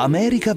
America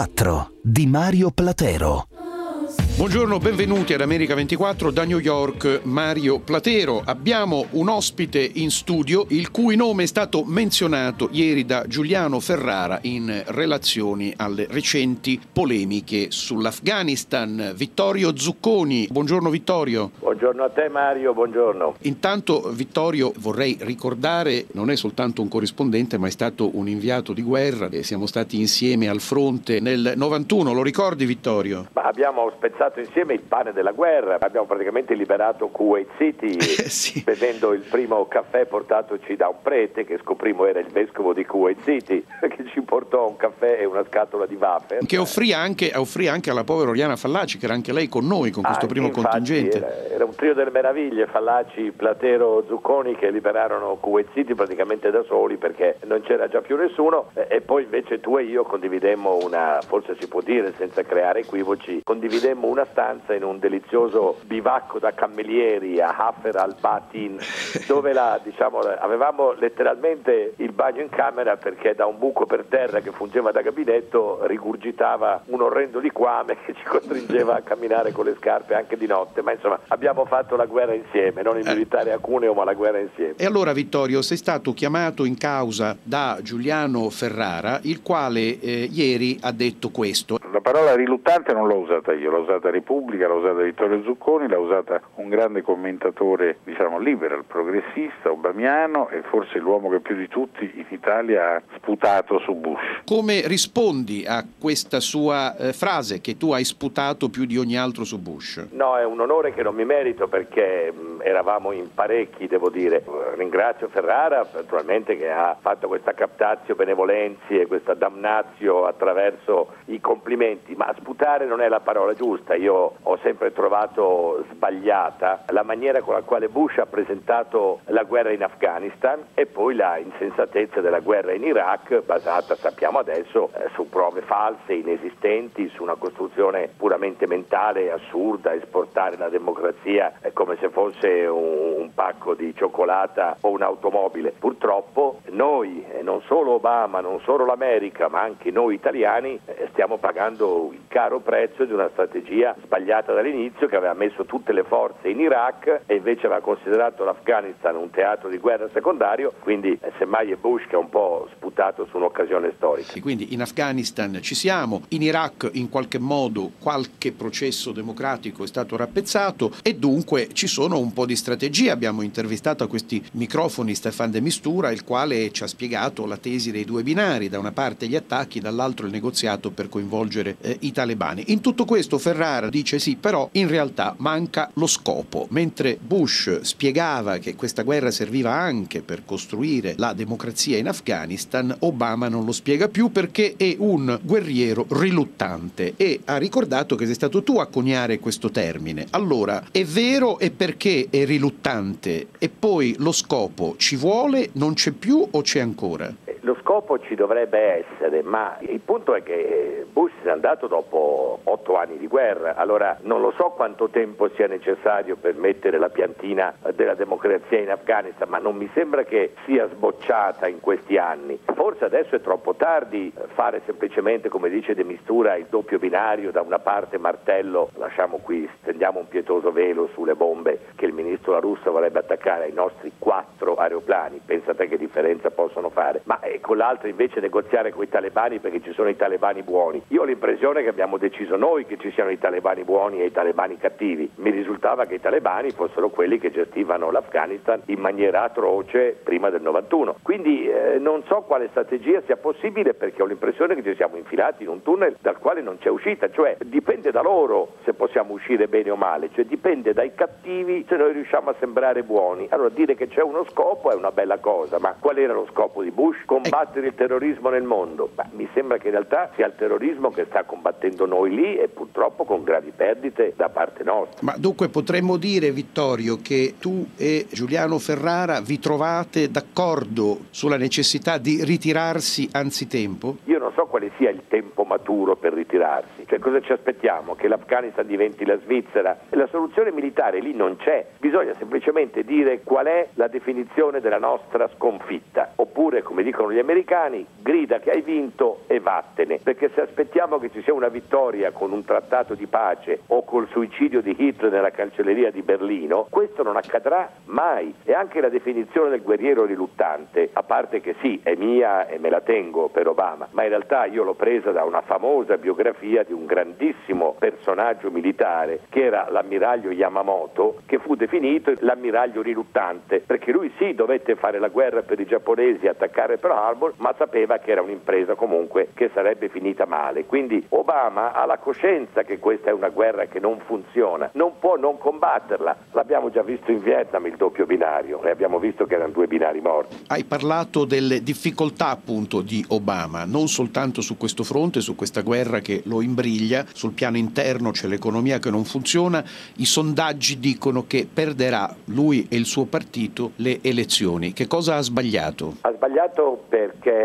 24 di Mario Platero. Buongiorno, benvenuti ad America 24 da New York, Mario Platero. Abbiamo un ospite in studio il cui nome è stato menzionato ieri da Giuliano Ferrara in relazione alle recenti polemiche sull'Afghanistan. Vittorio Zucconi. Buongiorno Vittorio. Buongiorno a te Mario, buongiorno. Intanto Vittorio, vorrei ricordare, non è soltanto un corrispondente ma è stato un inviato di guerra e siamo stati insieme al fronte nel 91, lo ricordi Vittorio? Ma abbiamo spezzato insieme il pane della guerra, abbiamo praticamente liberato Kuwait City sì. bevendo il primo caffè portatoci da un prete che scoprimmo era il vescovo di Kuwait City che ci portò un caffè e una scatola di wafer. Che offrì anche alla povera Oriana Fallaci, che era anche lei con noi con questo primo contingente. Era un trio delle meraviglie, Fallaci, Platero, Zucconi, che liberarono Kuwait City praticamente da soli perché non c'era già più nessuno, e poi invece tu e io condividemmo forse si può dire senza creare equivoci, condividemmo una stanza in un delizioso bivacco da camerieri a Hafer al-Batin, dove avevamo letteralmente il bagno in camera perché da un buco per terra che fungeva da gabinetto rigurgitava un orrendo liquame che ci costringeva a camminare con le scarpe anche di notte, ma insomma abbiamo fatto la guerra insieme, non il militare a Cuneo ma la guerra insieme. E allora Vittorio, sei stato chiamato in causa da Giuliano Ferrara, il quale ieri ha detto questo. La parola riluttante non l'ho usata io, l'ho usata Repubblica, l'ha usata Vittorio Zucconi, l'ha usata un grande commentatore, liberal, progressista, obamiano, e forse l'uomo che più di tutti in Italia ha sputato su Bush. Come rispondi a questa sua frase che tu hai sputato più di ogni altro su Bush? No, è un onore che non mi merito perché eravamo in parecchi, devo dire. Ringrazio Ferrara naturalmente che ha fatto questa captatio benevolenzi e questa damnatio attraverso i complimenti, ma sputare non è la parola giusta. Io ho sempre trovato sbagliata la maniera con la quale Bush ha presentato la guerra in Afghanistan e poi la insensatezza della guerra in Iraq, basata, sappiamo adesso, su prove false, inesistenti, su una costruzione puramente mentale, assurda, esportare la democrazia come se fosse un pacco di cioccolata o un'automobile. Purtroppo noi, e non solo Obama, non solo l'America, ma anche noi italiani, stiamo pagando il caro prezzo di una strategia sbagliata dall'inizio, che aveva messo tutte le forze in Iraq e invece aveva considerato l'Afghanistan un teatro di guerra secondario, quindi semmai è Bush che ha un po' sputato su un'occasione storica. E quindi in Afghanistan ci siamo, in Iraq in qualche modo qualche processo democratico è stato rappezzato e dunque ci sono un po' di strategie. Abbiamo intervistato a questi microfoni Stefan de Mistura, il quale ci ha spiegato la tesi dei due binari, da una parte gli attacchi, dall'altro il negoziato per coinvolgere i talebani. In tutto questo Ferrara dice sì, però in realtà manca lo scopo. Mentre Bush spiegava che questa guerra serviva anche per costruire la democrazia in Afghanistan, Obama non lo spiega più perché è un guerriero riluttante, e ha ricordato che sei stato tu a coniare questo termine. Allora, è vero, e perché è riluttante? E poi lo scopo ci vuole, non c'è più o c'è ancora? Lo scopo ci dovrebbe essere, ma il punto è che Bush se n'è andato dopo 8 anni di guerra. Allora non lo so quanto tempo sia necessario per mettere la piantina della democrazia in Afghanistan, ma non mi sembra che sia sbocciata in questi anni. Forse adesso è troppo tardi fare semplicemente, come dice De Mistura, il doppio binario, da una parte martello, lasciamo qui, stendiamo un pietoso velo sulle bombe che il ministro La Russa vorrebbe attaccare ai nostri 4 aeroplani, pensate che differenza possono fare, ma con l'altra invece negoziare con i talebani perché ci sono i talebani buoni. Io ho l'impressione che abbiamo deciso noi che ci siano i talebani buoni e i talebani cattivi. Mi risultava che i talebani fossero quelli che gestivano l'Afghanistan in maniera atroce prima del 91. Quindi non so quale strategia sia possibile, perché ho l'impressione che ci siamo infilati in un tunnel dal quale non c'è uscita, cioè dipende da loro se possiamo uscire bene o male, cioè dipende dai cattivi se noi riusciamo a sembrare buoni. Allora dire che c'è uno scopo è una bella cosa, ma qual era lo scopo di Bush? Combattere il terrorismo nel mondo. Ma mi sembra che in realtà sia il terrorismo che sta combattendo noi lì, e purtroppo con gravi perdite da parte nostra. Ma dunque potremmo dire, Vittorio, che tu e Giuliano Ferrara vi trovate d'accordo sulla necessità di ritirarsi anzitempo? Io non so quale sia il tempo maturo per ritirarsi. Cioè, cosa ci aspettiamo? Che l'Afghanistan diventi la Svizzera? La soluzione militare lì non c'è, bisogna semplicemente dire qual è la definizione della nostra sconfitta, oppure, come dicono gli americani, grida che hai vinto e vattene, perché se aspettiamo che ci sia una vittoria con un trattato di pace o col suicidio di Hitler nella cancelleria di Berlino, questo non accadrà mai. E anche la definizione del guerriero riluttante, a parte che sì, è mia e me la tengo per Obama, ma in realtà io l'ho presa da una famosa biografia di un grandissimo personaggio militare che era l'ammiraglio Yamamoto, che fu definito l'ammiraglio riluttante, perché lui sì dovette fare la guerra per i giapponesi, attaccare Pearl Harbor, ma sapeva che era un'impresa comunque che sarebbe finita male. Quindi Obama ha la coscienza che questa è una guerra che non funziona, non può non combatterla. L'abbiamo già visto in Vietnam, il doppio binario, e abbiamo visto che erano 2 binari morti. Hai parlato delle difficoltà appunto di Obama, non soltanto su questo fronte, su questa guerra che lo imbriglia, sul piano interno c'è l'economia che non funziona, i sondaggi dicono che perderà lui e il suo partito le elezioni. Che cosa ha sbagliato? Ha sbagliato perché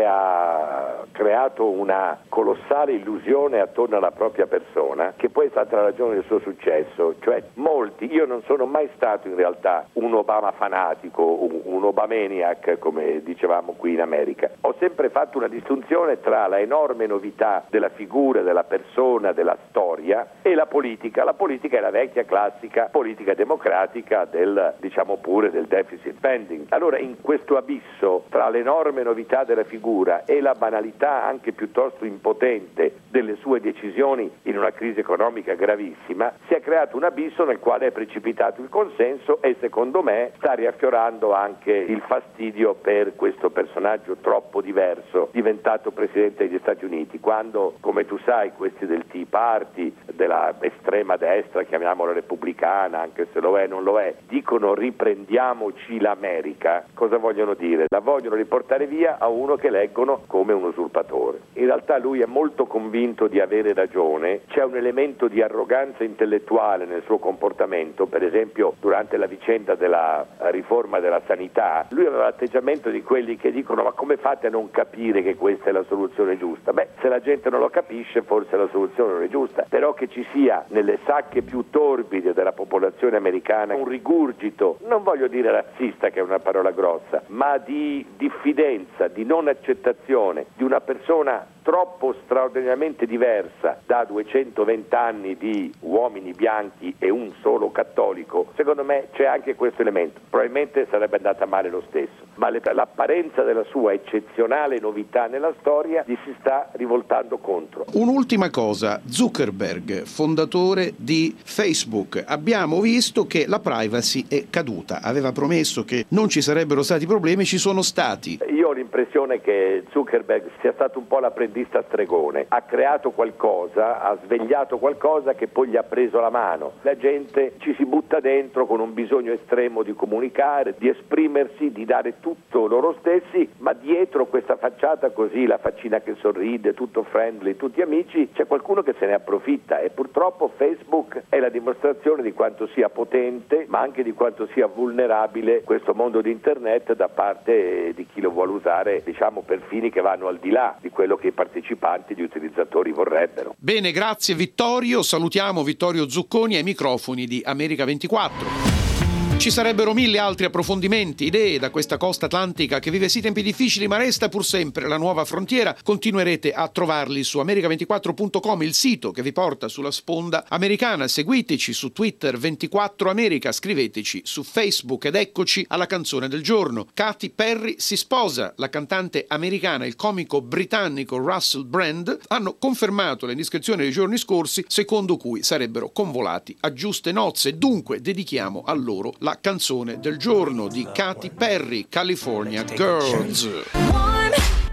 ha creato una colossale illusione attorno alla propria persona, che poi è stata la ragione del suo successo. Cioè molti, io non sono mai stato in realtà un Obama fanatico, un Obamaniac come dicevamo qui in America. Ho sempre fatto una distinzione tra la enorme novità della figura, della persona, della storia e la politica. La politica è la vecchia classica politica democratica del, diciamo pure, del deficit spending. Allora in questo abisso tra l'enorme novità della figura e la banalità anche piuttosto impotente delle sue decisioni in una crisi economica gravissima, si è creato un abisso nel quale è precipitato il consenso e secondo me sta riaffiorando anche il fastidio per questo personaggio troppo diverso diventato presidente degli Stati Uniti, quando, come tu sai, questi del Tea Party, della estrema destra, chiamiamola repubblicana, anche se lo è non lo è, dicono riprendiamoci l'America, cosa vogliono dire? La vogliono riportare via a uno che leggono come un usurpatore. In realtà lui è molto convinto di avere ragione, c'è un elemento di arroganza intellettuale nel suo comportamento, per esempio durante la vicenda della riforma della sanità, lui aveva l'atteggiamento di quelli che dicono ma come fate a non capire che questa è la soluzione giusta? Beh, se la gente non lo capisce forse la soluzione non è giusta, però che ci sia nelle sacche più torbide della popolazione americana un rigurgito, non voglio dire razzista che è una parola grossa, ma di diffidenza, di non accettazione di una persona troppo straordinariamente diversa da 220 anni di uomini bianchi e un solo cattolico. Secondo me c'è anche questo elemento, probabilmente sarebbe andata male lo stesso, ma l'apparenza della sua eccezionale novità nella storia gli si sta rivoltando contro. Un'ultima cosa, Zuckerberg, fondatore di Facebook, abbiamo visto che la privacy è caduta, aveva promesso che non ci sarebbero stati problemi, ci sono stati. Io ho l'impressione che Zuckerberg sia stato un po' l'apprendista stregone, ha creato qualcosa, ha svegliato qualcosa che poi gli ha preso la mano. La gente ci si butta dentro con un bisogno estremo di comunicare, di esprimersi, di dare tutto loro stessi, ma dietro questa facciata così, la faccina che sorride, tutto friendly, tutti amici, c'è qualcuno che se ne approfitta e purtroppo Facebook è la dimostrazione di quanto sia potente, ma anche di quanto sia vulnerabile questo mondo di internet da parte di chi lo vuole usare, diciamo, per fini che vanno al di là di quello che i partecipanti, gli utilizzatori vorrebbero. Bene, grazie Vittorio, salutiamo Vittorio Zucconi ai microfoni di America 24. Ci sarebbero 1000 altri approfondimenti, idee da questa costa atlantica che vive sì tempi difficili ma resta pur sempre la nuova frontiera. Continuerete a trovarli su america24.com, il sito che vi porta sulla sponda americana. Seguiteci su Twitter 24 America, scriveteci su Facebook ed eccoci alla canzone del giorno. Katy Perry si sposa, la cantante americana e il comico britannico Russell Brand hanno confermato le indiscrezioni dei giorni scorsi secondo cui sarebbero convolati a giuste nozze. Dunque dedichiamo a loro la canzone del giorno di Katy Perry, California Girls. Warm,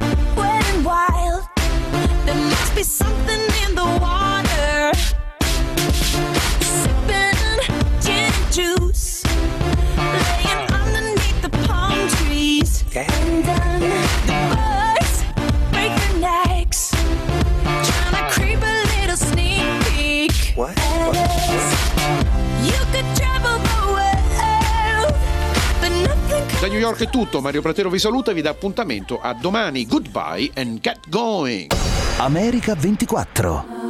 wet and wild. There must be something in the water. Sipping gin and juice, laying underneath the palm trees. And the birds break their necks, trying to creep a little sneak peek. What? You could travel the world. Da New York è tutto, Mario Platero vi saluta e vi dà appuntamento a domani. Goodbye and get going! America 24.